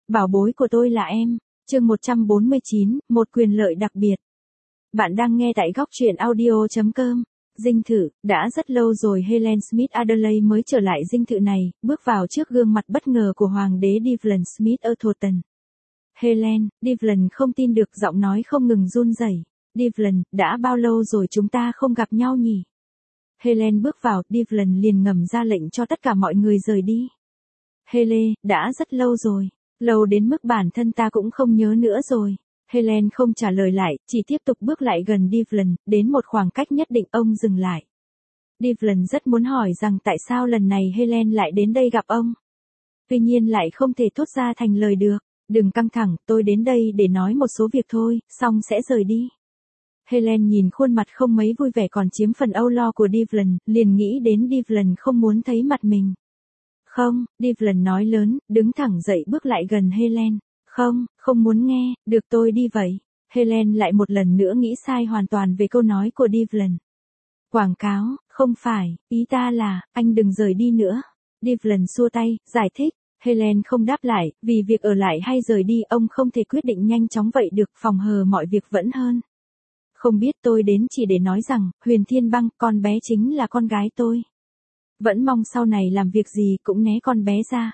Bảo bối của tôi là em. Chương 149, một quyền lợi đặc biệt. Bạn đang nghe tại góc truyện audio.com. Dinh thự, đã rất lâu rồi Helen Smith Adderley mới trở lại dinh thự này, bước vào trước gương mặt bất ngờ của Hoàng đế Devlin Smith Atherton. Helen, Devlin không tin được, giọng nói không ngừng run rẩy. Devlin, đã bao lâu rồi chúng ta không gặp nhau nhỉ? Helen bước vào, Devlin liền ngầm ra lệnh cho tất cả mọi người rời đi. Helen, đã rất lâu rồi. Lâu đến mức bản thân ta cũng không nhớ nữa rồi. Helen không trả lời lại, chỉ tiếp tục bước lại gần Devlin, đến một khoảng cách nhất định ông dừng lại. Devlin rất muốn hỏi rằng tại sao lần này Helen lại đến đây gặp ông. Tuy nhiên lại không thể thốt ra thành lời được. Đừng căng thẳng, tôi đến đây để nói một số việc thôi, xong sẽ rời đi. Helen nhìn khuôn mặt không mấy vui vẻ còn chiếm phần âu lo của Devlin, liền nghĩ đến Devlin không muốn thấy mặt mình. Không, Devlin nói lớn, đứng thẳng dậy bước lại gần Helen. Không muốn nghe, được tôi đi vậy. Helen lại một lần nữa nghĩ sai hoàn toàn về câu nói của Devlin. Quảng cáo, không phải, ý ta là, anh đừng rời đi nữa. Devlin xua tay, giải thích. Helen không đáp lại, vì việc ở lại hay rời đi ông không thể quyết định nhanh chóng vậy được, phòng hờ mọi việc vẫn hơn. Không biết, tôi đến chỉ để nói rằng, Huyền Thiên Băng, con bé chính là con gái tôi. Vẫn mong sau này làm việc gì cũng né con bé ra.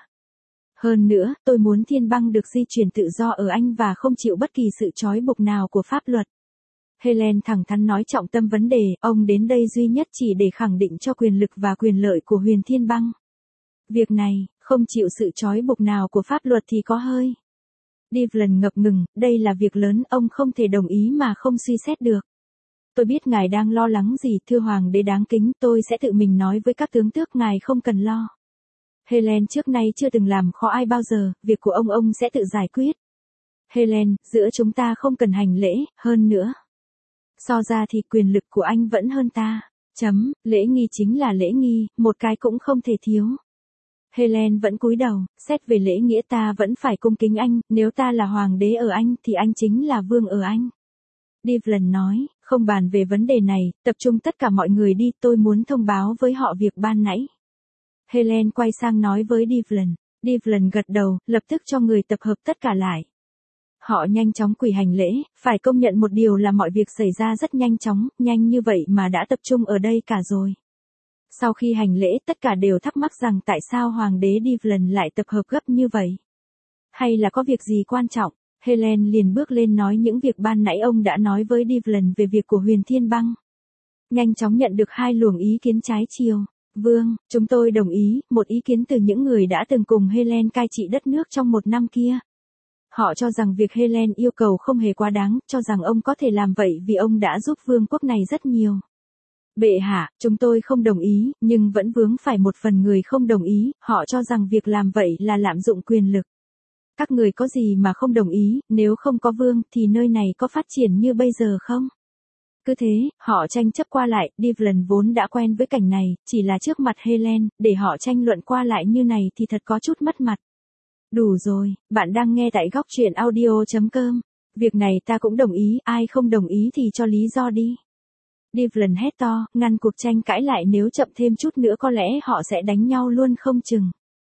Hơn nữa, tôi muốn Thiên Băng được di chuyển tự do ở Anh và không chịu bất kỳ sự trói buộc nào của pháp luật. Helen thẳng thắn nói trọng tâm vấn đề, ông đến đây duy nhất chỉ để khẳng định cho quyền lực và quyền lợi của Huyền Thiên Băng. Việc này, không chịu sự trói buộc nào của pháp luật thì có hơi. Devlin ngập ngừng, đây là việc lớn, ông không thể đồng ý mà không suy xét được. Tôi biết ngài đang lo lắng gì, thưa Hoàng đế đáng kính, tôi sẽ tự mình nói với các tướng tước, ngài không cần lo. Helen trước nay chưa từng làm khó ai bao giờ, việc của ông sẽ tự giải quyết. Helen, giữa chúng ta không cần hành lễ, hơn nữa. So ra thì quyền lực của anh vẫn hơn ta. Lễ nghi chính là lễ nghi, một cái cũng không thể thiếu. Helen vẫn cúi đầu, xét về lễ nghĩa ta vẫn phải cung kính anh, nếu ta là hoàng đế ở Anh thì anh chính là vương ở Anh. Devlin nói, không bàn về vấn đề này, tập trung tất cả mọi người đi, tôi muốn thông báo với họ việc ban nãy. Helen quay sang nói với Devlin. Devlin gật đầu, lập tức cho người tập hợp tất cả lại. Họ nhanh chóng quỳ hành lễ, phải công nhận một điều là mọi việc xảy ra rất nhanh chóng, nhanh như vậy mà đã tập trung ở đây cả rồi. Sau khi hành lễ tất cả đều thắc mắc rằng tại sao Hoàng đế Devlin lại tập hợp gấp như vậy. Hay là có việc gì quan trọng, Helen liền bước lên nói những việc ban nãy ông đã nói với Devlin về việc của Huyền Thiên Băng. Nhanh chóng nhận được hai luồng ý kiến trái chiều. Vương, chúng tôi đồng ý, một ý kiến từ những người đã từng cùng Helen cai trị đất nước trong một năm kia. Họ cho rằng việc Helen yêu cầu không hề quá đáng, cho rằng ông có thể làm vậy vì ông đã giúp vương quốc này rất nhiều. Bệ hạ, chúng tôi không đồng ý, nhưng vẫn vướng phải một phần người không đồng ý, họ cho rằng việc làm vậy là lạm dụng quyền lực. Các người có gì mà không đồng ý, nếu không có vương thì nơi này có phát triển như bây giờ không? Cứ thế, họ tranh chấp qua lại, Devlin vốn đã quen với cảnh này, chỉ là trước mặt Helen, để họ tranh luận qua lại như này thì thật có chút mất mặt. Đủ rồi, bạn đang nghe tại góc truyện audio.com. Việc này ta cũng đồng ý, ai không đồng ý thì cho lý do đi. Devlin hét to, ngăn cuộc tranh cãi lại, nếu chậm thêm chút nữa có lẽ họ sẽ đánh nhau luôn không chừng.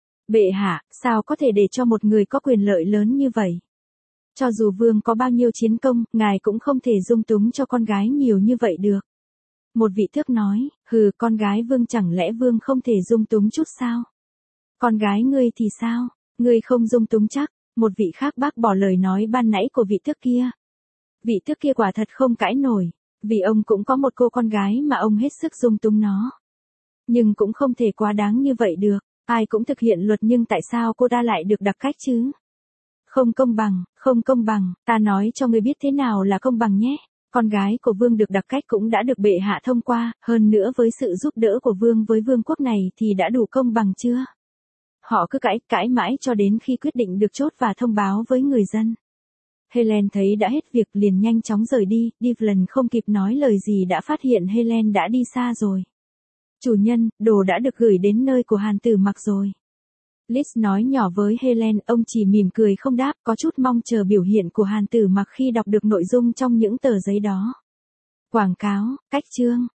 Bệ hạ, sao có thể để cho một người có quyền lợi lớn như vậy? Cho dù vương có bao nhiêu chiến công, ngài cũng không thể dung túng cho con gái nhiều như vậy được. Một vị tước nói, con gái vương, chẳng lẽ vương không thể dung túng chút sao? Con gái ngươi thì sao? Ngươi không dung túng chắc? Một vị khác bác bỏ lời nói ban nãy của vị tước kia. Vị tước kia quả thật không cãi nổi, vì ông cũng có một cô con gái mà ông hết sức dung túng nó. Nhưng cũng không thể quá đáng như vậy được, ai cũng thực hiện luật nhưng tại sao cô ta lại được đặc cách chứ? Không công bằng, ta nói cho ngươi biết thế nào là công bằng nhé. Con gái của vương được đặc cách cũng đã được bệ hạ thông qua, hơn nữa với sự giúp đỡ của vương với vương quốc này thì đã đủ công bằng chưa? Họ cứ cãi mãi cho đến khi quyết định được chốt và thông báo với người dân. Helen thấy đã hết việc liền nhanh chóng rời đi, Devlin không kịp nói lời gì đã phát hiện Helen đã đi xa rồi. Chủ nhân, đồ đã được gửi đến nơi của Hàn Tử Mặc rồi. Liz nói nhỏ với Helen, ông chỉ mỉm cười không đáp, có chút mong chờ biểu hiện của Hàn Tử Mặc khi đọc được nội dung trong những tờ giấy đó. Quảng cáo, cách chương.